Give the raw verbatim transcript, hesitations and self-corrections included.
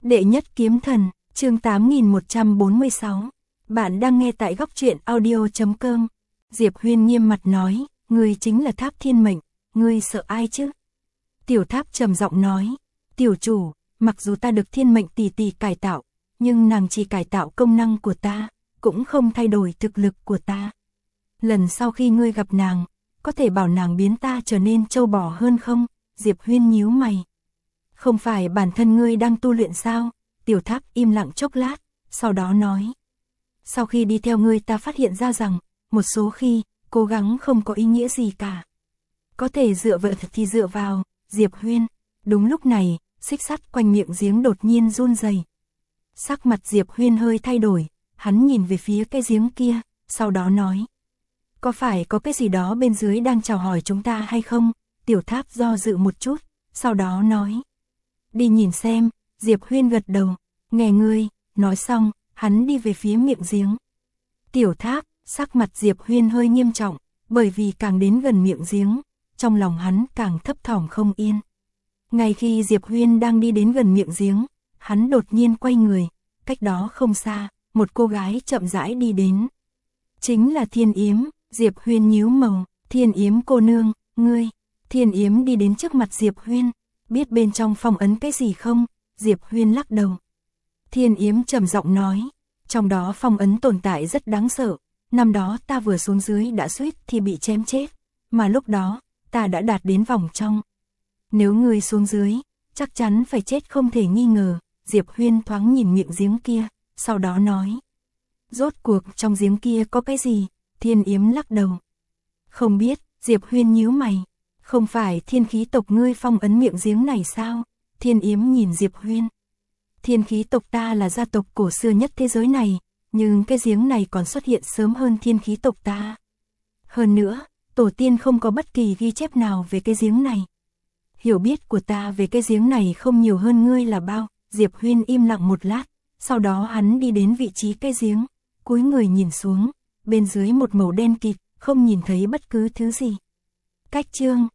Đệ nhất kiếm thần, chương tám nghìn một trăm bốn mươi sáu. Bạn đang nghe tại góc truyện audio chấm com. Diệp Huyên nghiêm mặt nói, ngươi chính là Tháp Thiên Mệnh, ngươi sợ ai chứ? Tiểu Tháp trầm giọng nói, tiểu chủ, mặc dù ta được Thiên Mệnh tỷ tỷ cải tạo, nhưng nàng chỉ cải tạo công năng của ta, cũng không thay đổi thực lực của ta. Lần sau khi ngươi gặp nàng, có thể bảo nàng biến ta trở nên trâu bò hơn không? Diệp Huyên nhíu mày. Không phải bản thân ngươi đang tu luyện sao? Tiểu Tháp im lặng chốc lát, sau đó nói. Sau khi đi theo ngươi ta phát hiện ra rằng, một số khi, cố gắng không có ý nghĩa gì cả. Có thể dựa vào thật thì dựa vào, Diệp Huyên. Đúng lúc này, xích sắt quanh miệng giếng đột nhiên run rẩy. Sắc mặt Diệp Huyên hơi thay đổi, hắn nhìn về phía cái giếng kia, sau đó nói. Có phải có cái gì đó bên dưới đang chào hỏi chúng ta hay không? Tiểu Tháp do dự một chút, sau đó nói. Đi nhìn xem, Diệp Huyên gật đầu, nghe ngươi, nói xong, hắn đi về phía miệng giếng. Tiểu Tháp, sắc mặt Diệp Huyên hơi nghiêm trọng, bởi vì càng đến gần miệng giếng, trong lòng hắn càng thấp thỏm không yên. Ngay khi Diệp Huyên đang đi đến gần miệng giếng, hắn đột nhiên quay người, cách đó không xa, một cô gái chậm rãi đi đến. Chính là Thiên Yếm. Diệp Huyên nhíu màu, Thiên Yếm cô nương, ngươi. Thiên Yếm đi đến trước mặt Diệp Huyên, biết bên trong phong ấn cái gì không? Diệp Huyên lắc đầu. Thiên Yếm trầm giọng nói, trong đó phong ấn tồn tại rất đáng sợ, năm đó ta vừa xuống dưới đã suýt thì bị chém chết, mà lúc đó, ta đã đạt đến vòng trong. Nếu ngươi xuống dưới, chắc chắn phải chết không thể nghi ngờ. Diệp Huyên thoáng nhìn miệng giếng kia, sau đó nói. Rốt cuộc trong giếng kia có cái gì? Thiên Yếm lắc đầu. Không biết, Diệp Huyên nhíu mày. Không phải thiên khí tộc ngươi phong ấn miệng giếng này sao? Thiên Yếm nhìn Diệp Huyên. Thiên khí tộc ta là gia tộc cổ xưa nhất thế giới này, nhưng cái giếng này còn xuất hiện sớm hơn thiên khí tộc ta. Hơn nữa, tổ tiên không có bất kỳ ghi chép nào về cái giếng này. Hiểu biết của ta về cái giếng này không nhiều hơn ngươi là bao. Diệp Huyên im lặng một lát, sau đó hắn đi đến vị trí cái giếng, cúi người nhìn xuống, bên dưới một màu đen kịt, không nhìn thấy bất cứ thứ gì. Cách chương